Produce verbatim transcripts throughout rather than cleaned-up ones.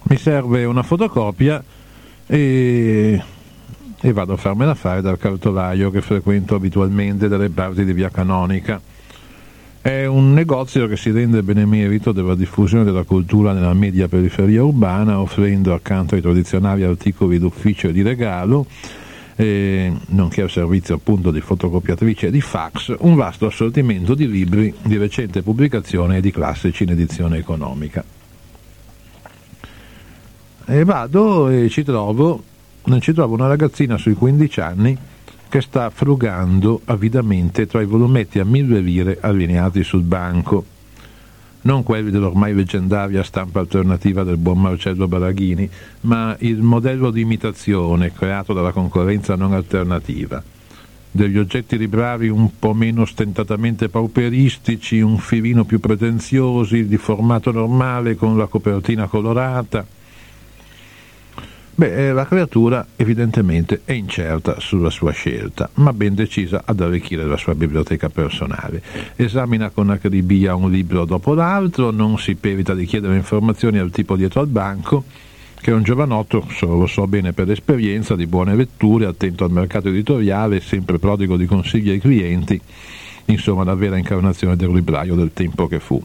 mi serve una fotocopia e, e vado a farmela fare dal cartolaio che frequento abitualmente dalle parti di Via Canonica. È un negozio che si rende benemerito della diffusione della cultura nella media periferia urbana, offrendo accanto ai tradizionali articoli d'ufficio e di regalo, eh, nonché al servizio appunto di fotocopiatrice e di fax, un vasto assortimento di libri di recente pubblicazione e di classici in edizione economica. E vado e ci trovo, ci trovo una ragazzina sui quindici anni che sta frugando avidamente tra i volumetti a mille lire allineati sul banco, non quelli dell'ormai leggendaria stampa alternativa del buon Marcello Baraghini, ma il modello di imitazione creato dalla concorrenza non alternativa, degli oggetti librari un po' meno stentatamente pauperistici, un filino più pretenziosi, di formato normale con la copertina colorata. Beh, la creatura evidentemente è incerta sulla sua scelta, ma ben decisa ad arricchire la sua biblioteca personale. Esamina con acribia un libro dopo l'altro, non si perita di chiedere informazioni al tipo dietro al banco, che è un giovanotto, lo so bene per esperienza, di buone letture, attento al mercato editoriale, sempre prodigo di consigli ai clienti, insomma la vera incarnazione del libraio del tempo che fu.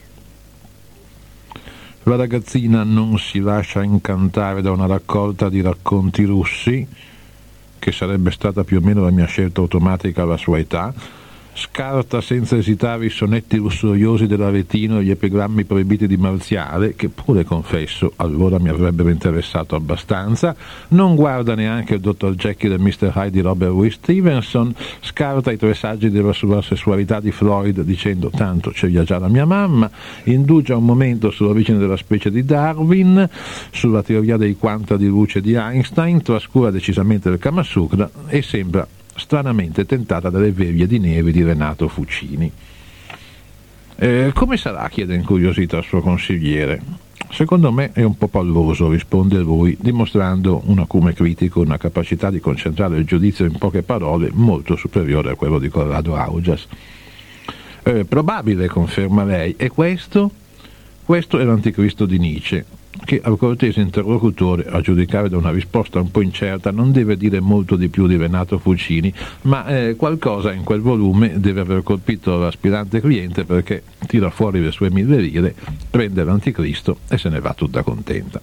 La ragazzina non si lascia incantare da una raccolta di racconti russi, che sarebbe stata più o meno la mia scelta automatica alla sua età, scarta senza esitare i sonetti lussuriosi dell'Aretino e gli epigrammi proibiti di Marziale, che pure, confesso, allora mi avrebbero interessato abbastanza, non guarda neanche il dottor Jekyll e mister Hyde di Robert Louis Stevenson, scarta i tre saggi sulla sessualità di Freud dicendo tanto ce li ha già la mia mamma, indugia un momento sull'origine della specie di Darwin, sulla teoria dei quanta di luce di Einstein, trascura decisamente il Kama Sutra e sembra stranamente tentata dalle veglie di neve di Renato Fucini. Eh, come sarà? Chiede incuriosito al suo consigliere. Secondo me è un po' palloso, risponde lui, dimostrando un acume critico, una capacità di concentrare il giudizio in poche parole molto superiore a quello di Corrado Augias. Eh, probabile, conferma lei. E questo? Questo è l'anticristo di Nietzsche, che al cortese interlocutore, a giudicare da una risposta un po' incerta, non deve dire molto di più di Renato Fucini, ma eh, qualcosa in quel volume deve aver colpito l'aspirante cliente, perché tira fuori le sue mille lire, prende l'anticristo e se ne va tutta contenta.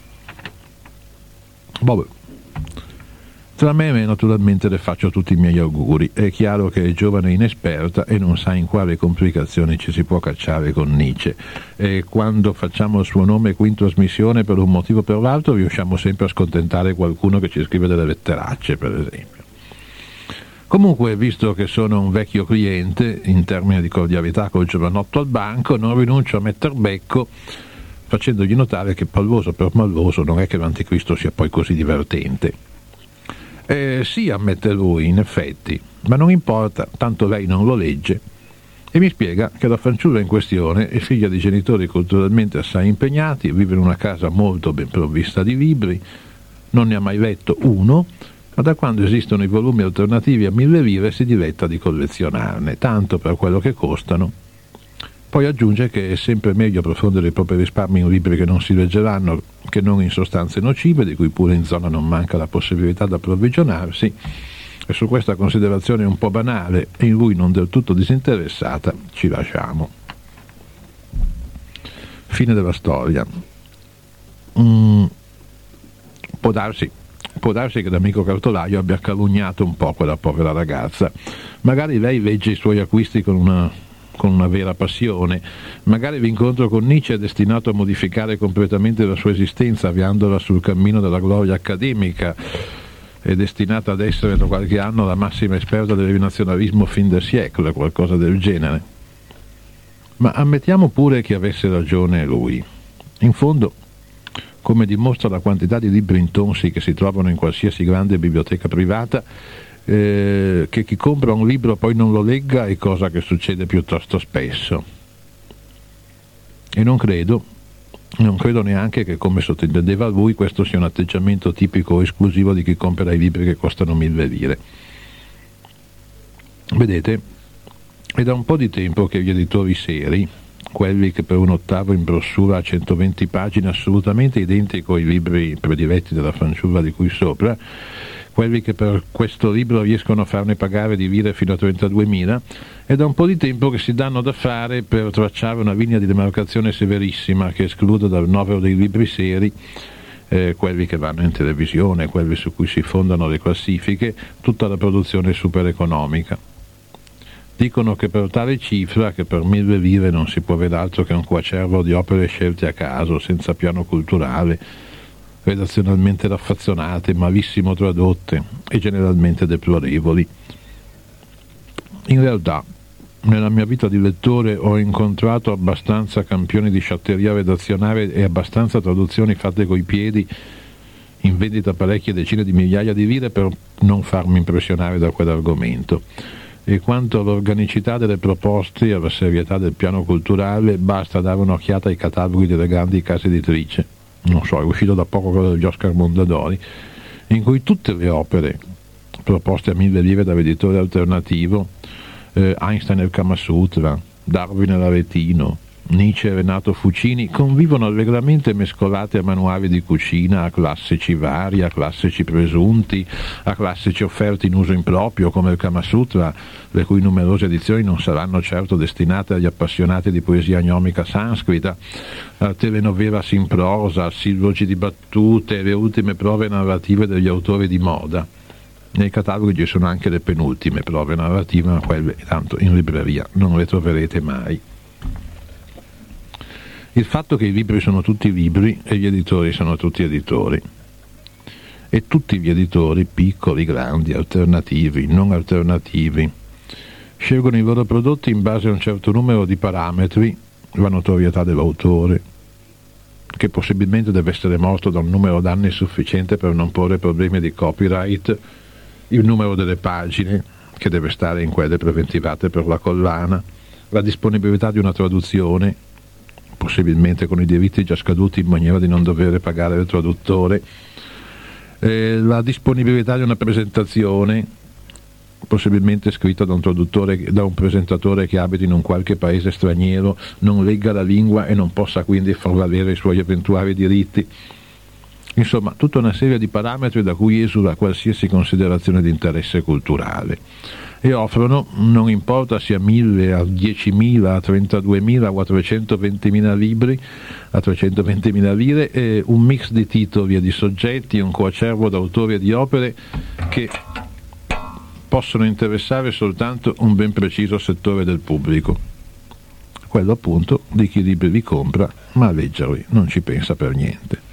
Vabbè. Tra me e me naturalmente le faccio tutti i miei auguri. È chiaro che è giovane e inesperta e non sa in quale complicazioni ci si può cacciare con Nietzsche. E quando facciamo il suo nome qui in trasmissione, per un motivo o per l'altro, riusciamo sempre a scontentare qualcuno che ci scrive delle letteracce, per esempio. Comunque, visto che sono un vecchio cliente, in termini di cordialità col giovanotto al banco, non rinuncio a metter becco, facendogli notare che palloso per malloso non è che l'anticristo sia poi così divertente. Eh, sì, ammette lui, in effetti, ma non importa, tanto lei non lo legge. E mi spiega che la fanciulla in questione è figlia di genitori culturalmente assai impegnati, vive in una casa molto ben provvista di libri, non ne ha mai letto uno, ma da quando esistono i volumi alternativi a mille lire si diletta di collezionarne, tanto per quello che costano. Poi aggiunge che è sempre meglio approfondire i propri risparmi in libri che non si leggeranno che non in sostanze nocive, di cui pure in zona non manca la possibilità di approvvigionarsi, e su questa considerazione un po' banale e in lui non del tutto disinteressata ci lasciamo. Fine della storia. Mm, può darsi, può darsi che l'amico cartolaio abbia calunniato un po' quella povera ragazza. Magari lei legge i suoi acquisti con una con una vera passione, magari l'incontro con Nietzsche è destinato a modificare completamente la sua esistenza, avviandola sul cammino della gloria accademica, è destinata ad essere da qualche anno la massima esperta del nazionalismo fin del secolo, qualcosa del genere. Ma ammettiamo pure che avesse ragione lui. In fondo, come dimostra la quantità di libri intonsi che si trovano in qualsiasi grande biblioteca privata, Eh, che chi compra un libro poi non lo legga è cosa che succede piuttosto spesso. E non credo, non credo neanche che, come sottintendeva lui, questo sia un atteggiamento tipico o esclusivo di chi compra i libri che costano mille lire. Vedete, è da un po' di tempo che gli editori seri, quelli che per un ottavo in brossura a centoventi pagine, assolutamente identico ai libri prediletti della fanciulla di cui sopra, quelli che per questo libro riescono a farne pagare di lire fino a trentaduemila, è da un po' di tempo che si danno da fare per tracciare una linea di demarcazione severissima che esclude dal novero dei libri seri eh, quelli che vanno in televisione, quelli su cui si fondano le classifiche, tutta la produzione super economica. Dicono che per tale cifra, che per mille lire non si può vedere altro che un coacervo di opere scelte a caso, senza piano culturale, redazionalmente raffazzonate, malissimo tradotte e generalmente deplorevoli. In realtà, nella mia vita di lettore ho incontrato abbastanza campioni di sciatteria redazionale e abbastanza traduzioni fatte coi piedi in vendita parecchie decine di migliaia di lire per non farmi impressionare da quell'argomento. E quanto all'organicità delle proposte e alla serietà del piano culturale, basta dare un'occhiata ai cataloghi delle grandi case editrici. Non so, è uscito da poco quello degli Oscar Mondadori, in cui tutte le opere proposte a mille lire dall'editore alternativo, eh, Einstein e il Kama Sutra, Darwin e l'Aretino, Nietzsche e Renato Fucini, convivono allegramente mescolate a manuali di cucina, a classici vari, a classici presunti, a classici offerti in uso improprio come il Kama Sutra, le cui numerose edizioni non saranno certo destinate agli appassionati di poesia gnomica sanscrita, a telenovelas in prosa, a sillogi di battute, le ultime prove narrative degli autori di moda. Nei cataloghi ci sono anche le penultime prove narrative, ma quelle tanto in libreria non le troverete mai. Il fatto che i libri sono tutti libri e gli editori sono tutti editori, e tutti gli editori, piccoli, grandi, alternativi, non alternativi, scelgono i loro prodotti in base a un certo numero di parametri: la notorietà dell'autore, che possibilmente deve essere morto da un numero d'anni sufficiente per non porre problemi di copyright, il numero delle pagine, che deve stare in quelle preventivate per la collana, la disponibilità di una traduzione, possibilmente con i diritti già scaduti in maniera di non dover pagare il traduttore, eh, la disponibilità di una presentazione, possibilmente scritta da un traduttore, da un presentatore che abiti in un qualche paese straniero, non legga la lingua e non possa quindi far valere i suoi eventuali diritti. Insomma, tutta una serie di parametri da cui esula qualsiasi considerazione di interesse culturale, e offrono, non importa sia mille, a diecimila, a trentaduemila o a trecentoventimila libri, a trecentoventimila lire, eh, un mix di titoli e di soggetti, un coacervo d'autori e di opere che possono interessare soltanto un ben preciso settore del pubblico, quello appunto di chi libri li compra ma a leggerli non ci pensa per niente.